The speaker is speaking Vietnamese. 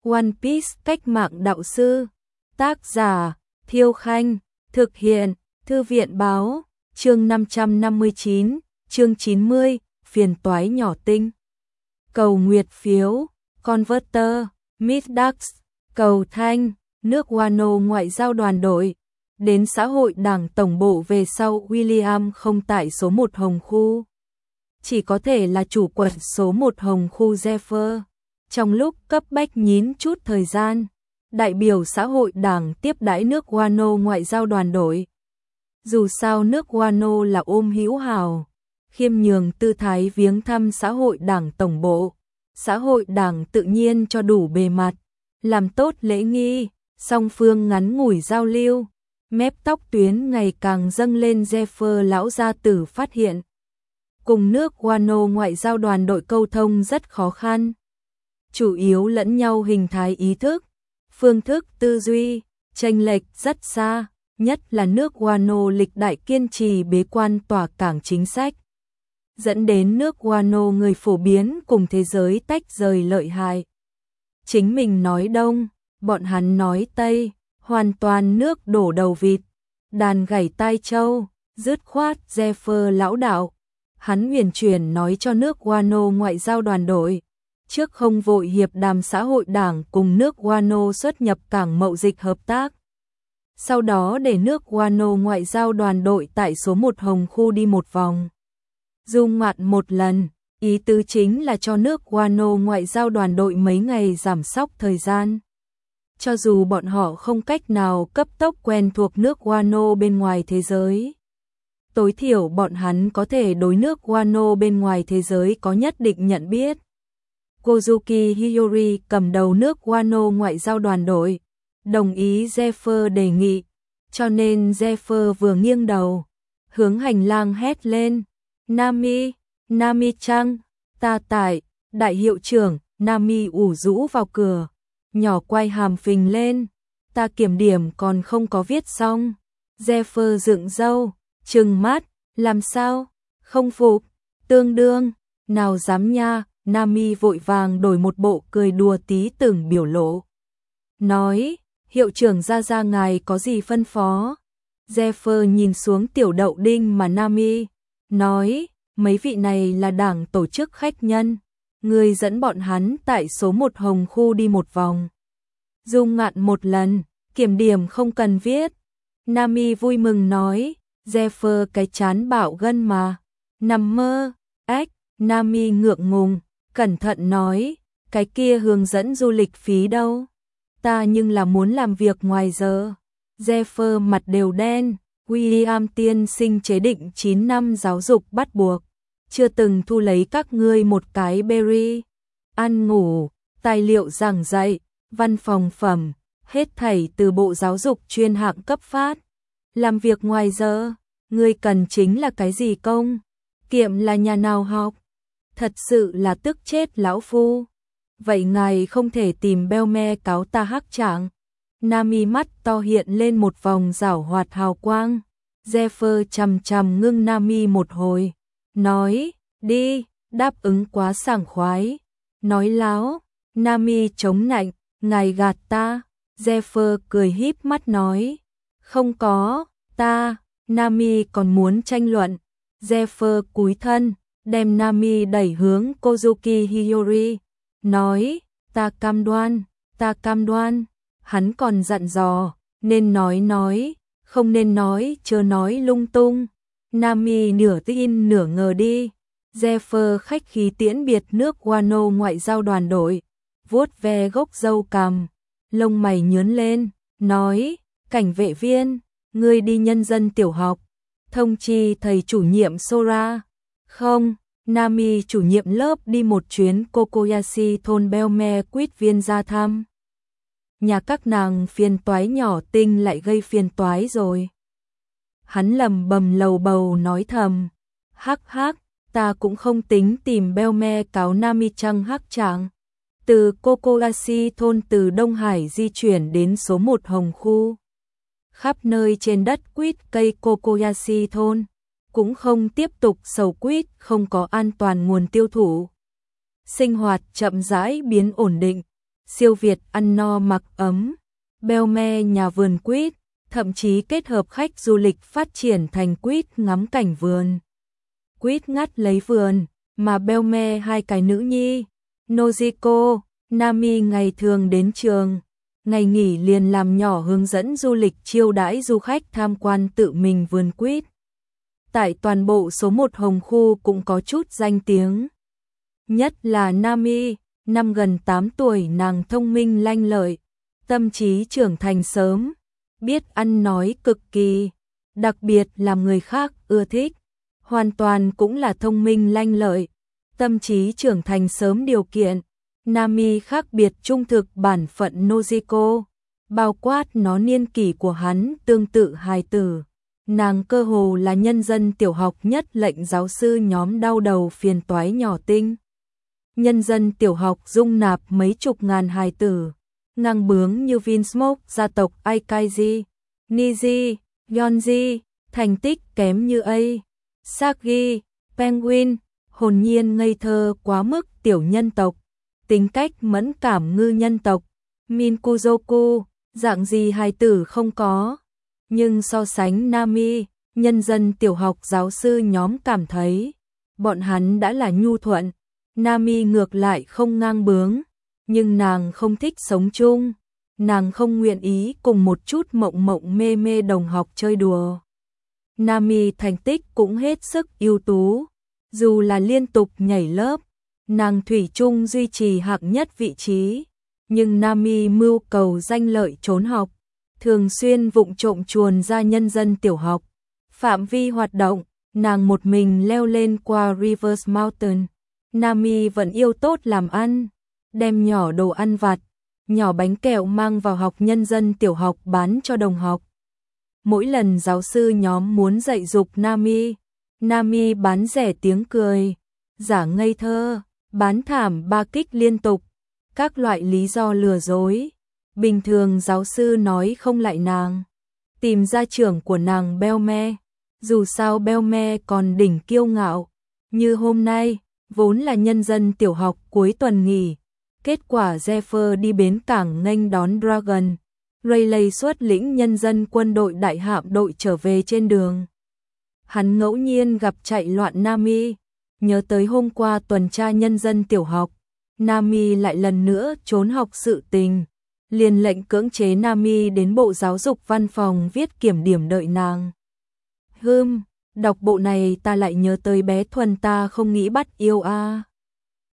One Piece cách mạng đạo sư. Tác giả Thiêu Khanh. Thực hiện Thư viện báo. Chương 559, chương 90, phiền toái nhỏ tinh. Cầu nguyệt phiếu, Converter, Middax, cầu thanh, nước Wano ngoại giao đoàn đội. Đến xã hội đảng tổng bộ về sau, William không tại số 1 Hồng Khu. Chỉ có thể là chủ quận số 1 Hồng Khu Zephyr. Trong lúc cấp bách nhín chút thời gian, đại biểu xã hội đảng tiếp đãi nước Wano ngoại giao đoàn đội. Dù sao nước Wano là ôm hữu hào, khiêm nhường tư thái viếng thăm xã hội đảng tổng bộ. Xã hội đảng tự nhiên cho đủ bề mặt, làm tốt lễ nghi, song phương ngắn ngủi giao lưu. Mép tóc tuyến ngày càng dâng lên. Zephyr lão gia tử phát hiện cùng nước Wano ngoại giao đoàn đội câu thông rất khó khăn. Chủ yếu lẫn nhau hình thái ý thức, phương thức tư duy, chênh lệch rất xa, nhất là nước Wano lịch đại kiên trì bế quan tỏa cảng chính sách, dẫn đến nước Wano người phổ biến cùng thế giới tách rời lợi hại. Chính mình nói đông, bọn hắn nói tây, hoàn toàn nước đổ đầu vịt, đàn gảy tai trâu, dứt khoát. Zephyr lão đạo, hắn huyền chuyển nói cho nước Wano ngoại giao đoàn đội, trước không vội hiệp đàm xã hội đảng cùng nước Wano xuất nhập cảng mậu dịch hợp tác. Sau đó để nước Wano ngoại giao đoàn đội tại số 1 Hồng Khu đi một vòng, du ngoạn một lần, ý tứ chính là cho nước Wano ngoại giao đoàn đội mấy ngày giảm sóc thời gian. Cho dù bọn họ không cách nào cấp tốc quen thuộc nước Wano bên ngoài thế giới, tối thiểu bọn hắn có thể đối nước Wano bên ngoài thế giới có nhất định nhận biết. Kozuki Hiyori cầm đầu nước Wano ngoại giao đoàn đội, đồng ý Zephyr đề nghị, cho nên Zephyr vừa nghiêng đầu, hướng hành lang hét lên, Nami, Nami-chan, ta tại, đại hiệu trưởng. Nami ủ rũ vào cửa, nhỏ quay hàm phình lên, ta kiểm điểm còn không có viết xong. Zephyr dựng râu, trừng mắt, làm sao, không phục, tương đương, nào dám nha. Nami vội vàng đổi một bộ cười đùa tí từng biểu lộ, nói, hiệu trưởng ra ngài có gì phân phó. Zephyr nhìn xuống tiểu đậu đinh mà Nami, nói, mấy vị này là đảng tổ chức khách nhân, người dẫn bọn hắn tại số 1 Hồng Khu đi một vòng, dung ngạn một lần, kiểm điểm không cần viết. Nami vui mừng nói, Zephyr cái chán bạo gân mà, nằm mơ, ếch. Nami ngượng ngùng, cẩn thận nói, cái kia hướng dẫn du lịch phí đâu, ta nhưng là muốn làm việc ngoài giờ. Zephyr mặt đều đen, William tiên sinh chế định 9 năm giáo dục bắt buộc, chưa từng thu lấy các ngươi một cái berry, ăn ngủ, tài liệu giảng dạy, văn phòng phẩm, hết thảy từ bộ giáo dục chuyên hạng cấp phát. Làm việc ngoài giờ, ngươi cần chính là cái gì công? Kiệm là nhà nào học? Thật sự là tức chết lão phu. Vậy ngài không thể tìm Belme cáo ta hắc trạng. Nami mắt to hiện lên một vòng giảo hoạt hào quang. Zephyr chằm chằm ngưng Nami một hồi, nói, đi, đáp ứng quá sảng khoái. Nói láo, Nami chống nạnh, ngài gạt ta. Zephyr cười híp mắt nói, không có, ta. Nami còn muốn tranh luận. Zephyr cúi thân, đem Nami đẩy hướng Kozuki Hiyori, nói, ta cam đoan. Hắn còn dặn dò, nên nói, không nên nói, chớ nói lung tung. Nami nửa tin nửa ngờ đi. Zephyr khách khí tiễn biệt nước Wano ngoại giao đoàn đội, vuốt ve gốc râu cằm, lông mày nhướng lên, nói, cảnh vệ viên, ngươi đi nhân dân tiểu học, thông chi thầy chủ nhiệm Sora. Không, Nami chủ nhiệm lớp đi một chuyến Kokoyashi thôn Belme quýt viên ra thăm. Nhà các nàng phiền toái nhỏ tinh lại gây phiền toái rồi. Hắn lầm bầm lầu bầu nói thầm, hắc, ta cũng không tính tìm Belme cáo Nami-chan hắc trạng. Từ Kokoyashi thôn từ Đông Hải di chuyển đến số 1 Hồng Khu. Khắp nơi trên đất quýt cây Kokoyashi thôn, cũng không tiếp tục sầu quýt không có an toàn nguồn tiêu thụ. Sinh hoạt chậm rãi biến ổn định, siêu Việt ăn no mặc ấm, Belme nhà vườn quýt, thậm chí kết hợp khách du lịch phát triển thành quýt ngắm cảnh vườn. Quýt ngắt lấy vườn, mà Belme hai cái nữ nhi, Nojiko, Nami ngày thường đến trường, ngày nghỉ liền làm nhỏ hướng dẫn du lịch chiêu đãi du khách tham quan tự mình vườn quýt. Tại toàn bộ số 1 Hồng Khu cũng có chút danh tiếng. Nhất là Nami, năm gần 8 tuổi nàng thông minh lanh lợi, tâm trí trưởng thành sớm, biết ăn nói cực kỳ, đặc biệt làm người khác ưa thích, hoàn toàn cũng là thông minh lanh lợi, tâm trí trưởng thành sớm điều kiện. Nami khác biệt trung thực bản phận Nojiko, bao quát nó niên kỷ của hắn tương tự hài tử. Nàng cơ hồ là nhân dân tiểu học nhất lệnh giáo sư nhóm đau đầu phiền toái nhỏ tinh. Nhân dân tiểu học dung nạp mấy chục ngàn hài tử, ngang bướng như Vinsmoke, gia tộc Aikaiji, Niji, Yonji, thành tích kém như A, Sagi, Penguin, hồn nhiên ngây thơ quá mức tiểu nhân tộc, tính cách mẫn cảm ngư nhân tộc, Minkuzoku, dạng gì hài tử không có. Nhưng so sánh Nami, nhân dân tiểu học giáo sư nhóm cảm thấy, bọn hắn đã là nhu thuận, Nami ngược lại không ngang bướng, nhưng nàng không thích sống chung, nàng không nguyện ý cùng một chút mộng mộng mê mê đồng học chơi đùa. Nami thành tích cũng hết sức ưu tú, dù là liên tục nhảy lớp, nàng thủy chung duy trì hạng nhất vị trí, nhưng Nami mưu cầu danh lợi trốn học, thường xuyên vụng trộm chuồn ra nhân dân tiểu học. Phạm vi hoạt động, nàng một mình leo lên qua Rivers Mountain. Nami vẫn yêu tốt làm ăn, đem nhỏ đồ ăn vặt, nhỏ bánh kẹo mang vào học nhân dân tiểu học bán cho đồng học. Mỗi lần giáo sư nhóm muốn dạy dục Nami bán rẻ tiếng cười, giả ngây thơ, bán thảm ba kích liên tục, các loại lý do lừa dối. Bình thường giáo sư nói không lại nàng, tìm ra trưởng của nàng Belme, dù sao Belme còn đỉnh kiêu ngạo, như hôm nay, vốn là nhân dân tiểu học cuối tuần nghỉ, kết quả Zephyr đi bến cảng nghênh đón Dragon, Rayleigh xuất lĩnh nhân dân quân đội đại hạm đội trở về trên đường. Hắn ngẫu nhiên gặp chạy loạn Nami, nhớ tới hôm qua tuần tra nhân dân tiểu học, Nami lại lần nữa trốn học sự tình. Liền lệnh cưỡng chế Nami đến bộ giáo dục văn phòng viết kiểm điểm đợi nàng. Đọc bộ này ta lại nhớ tới bé Thuần ta không nghĩ bắt yêu a.